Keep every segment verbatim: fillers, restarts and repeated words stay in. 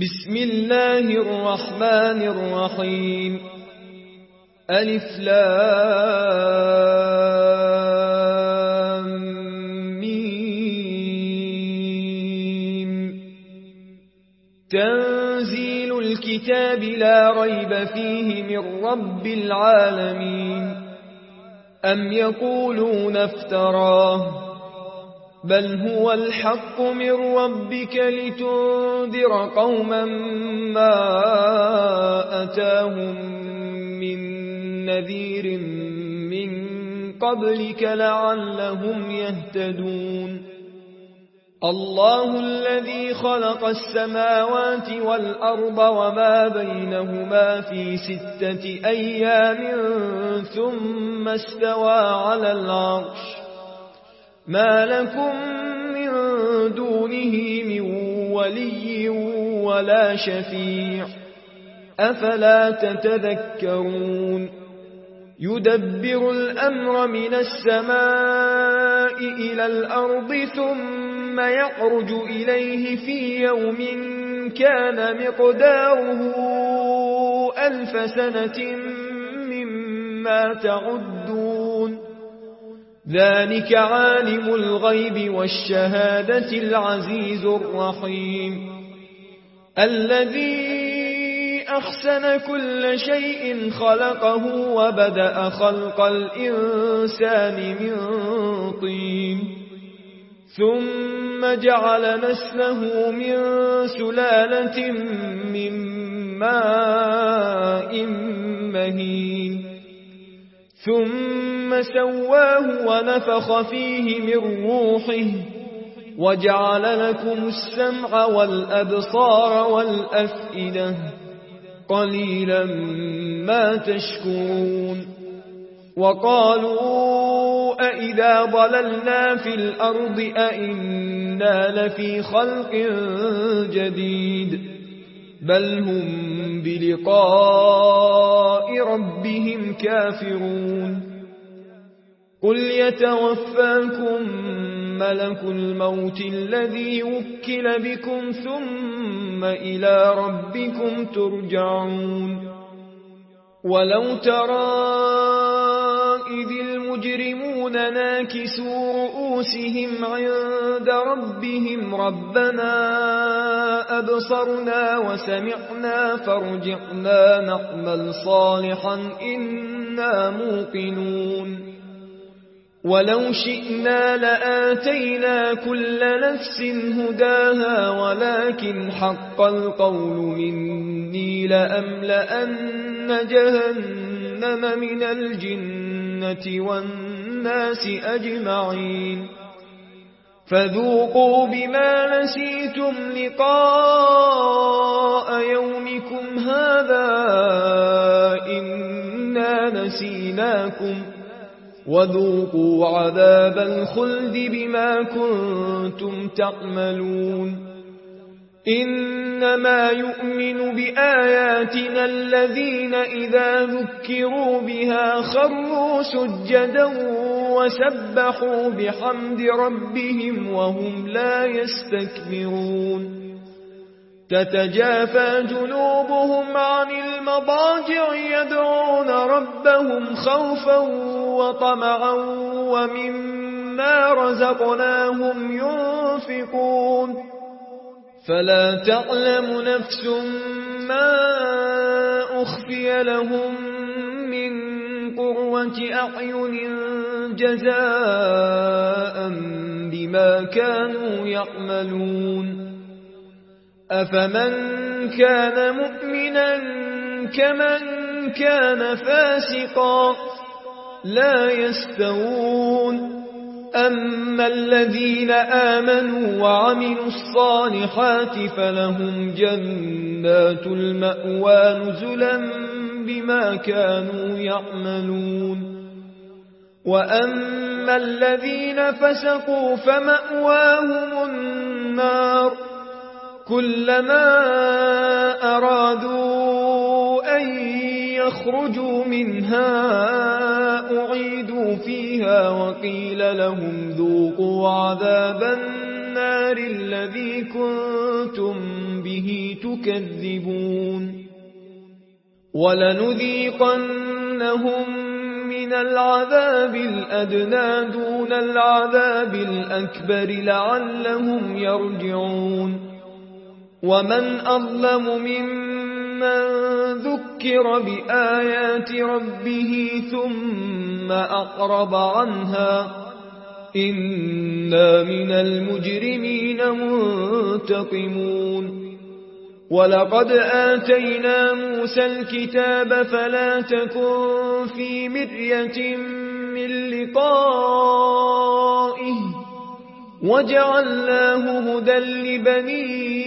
بسم الله الرحمن الرحيم. ألف لام ميم. تنزيل الكتاب لا ريب فيه من رب العالمين. أم يقولون افتراه بل هو الحق من ربك لتنذر قوما ما أتاهم من نذير من قبلك لعلهم يهتدون. الله الذي خلق السماوات والأرض وما بينهما في ستة أيام ثم استوى على العرش. ما لكم من دونه من ولي ولا شفيع أفلا تتذكرون. يدبر الأمر من السماء إلى الأرض ثم يعرج إليه في يوم كان مقداره ألف سنة مما تعدون. ذلك عالم الغيب والشهادة العزيز الرحيم. الذي أحسن كل شيء خلقه وبدأ خلق الإنسان من طين ثم جعل نسله من سلالة من ماء مهين ثم سواه ونفخ فيه من روحه وجعل لكم السمع والأبصار والأفئدة قليلا ما تشكرون. وقالوا أئذا ضللنا في الأرض أئنا لفي خلق جديد بل هم بلقاء ربهم كافرون. قل يتوفاكم ملك الموت الذي وكل بكم ثم إلى ربكم ترجعون. ولو ترى إذ المجرمون ناكسوا رؤوسهم عند ربهم ربنا أبصرنا وسمعنا فارجعنا نعمل صالحا إنا موقنون. ولو شئنا لآتينا كل نفس هداها ولكن حق القول مني لأملأن جهنم من الجنة والناس أجمعين. فذوقوا بما نسيتم لقاء يومكم هذا إنا نسيناكم وذوقوا عذاب الخلد بما كنتم تعملون. إنما يؤمن بآياتنا الذين إذا ذكروا بها خروا سجدا وسبحوا بحمد ربهم وهم لا يستكبرون. تتجافى جنوبهم عن المضاجع يدعون ربهم خوفا وطمعا ومما رزقناهم ينفقون. فلا تعلم نفس ما أخفي لهم من قرة أعين جزاء بما كانوا يعملون. أفمن كان مؤمنا كمن كان فاسقا لا يستوون. أما الذين آمنوا وعملوا الصالحات فلهم جنات المأوى نزلا بما كانوا يعملون. وأما الذين فسقوا فمأواهم النار كلما أرادوا أن يخرجوا منها أعيدوا فيها وقيل لهم ذوقوا عذاب النار الذي كنتم به به تكذبون ولنذيقنهم من العذاب الأدنى دون العذاب الأكبر لعلهم يرجعون ومن أظلم ممن ذكر بآيات ربه ثم أقرب عنها إنا من المجرمين منتقمون ولقد آتينا موسى الكتاب فلا تكن في مرية من لقائه وجعلناه هدى لبني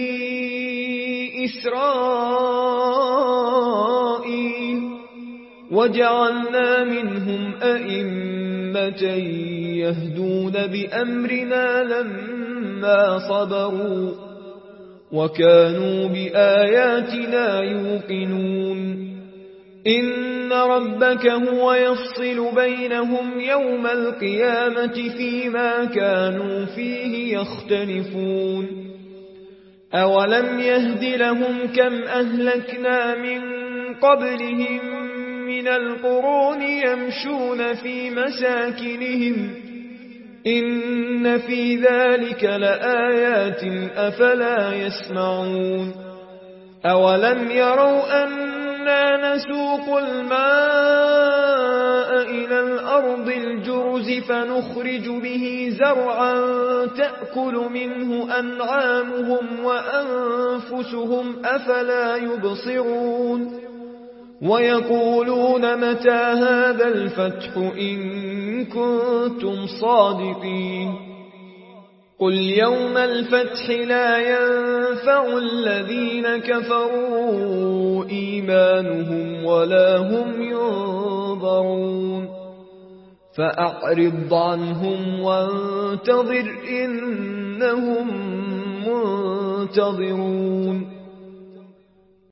إسرائيل وجعلنا منهم أئمة يهدون بأمرنا لما صبروا وكانوا بآياتنا يوقنون إن ربك هو يفصل بينهم يوم القيامة فيما كانوا فيه يختلفون أولم يهد لهم كم أهلكنا من قبلهم من القرون يمشون في مساكنهم إن في ذلك لآيات أفلا يسمعون أولم يروا أنا نسوق الماء إلى الأرض الجرز فنخرج به زرعا تأكل منه أنعامهم وأنفسهم أفلا يبصرون ويقولون متى هذا الفتح إن كنتم صادقين قل يوم الفتح لا ينفع الذين كفروا إيمانهم ولا هم ينظرون فأعرض عنهم وانتظر إنهم منتظرون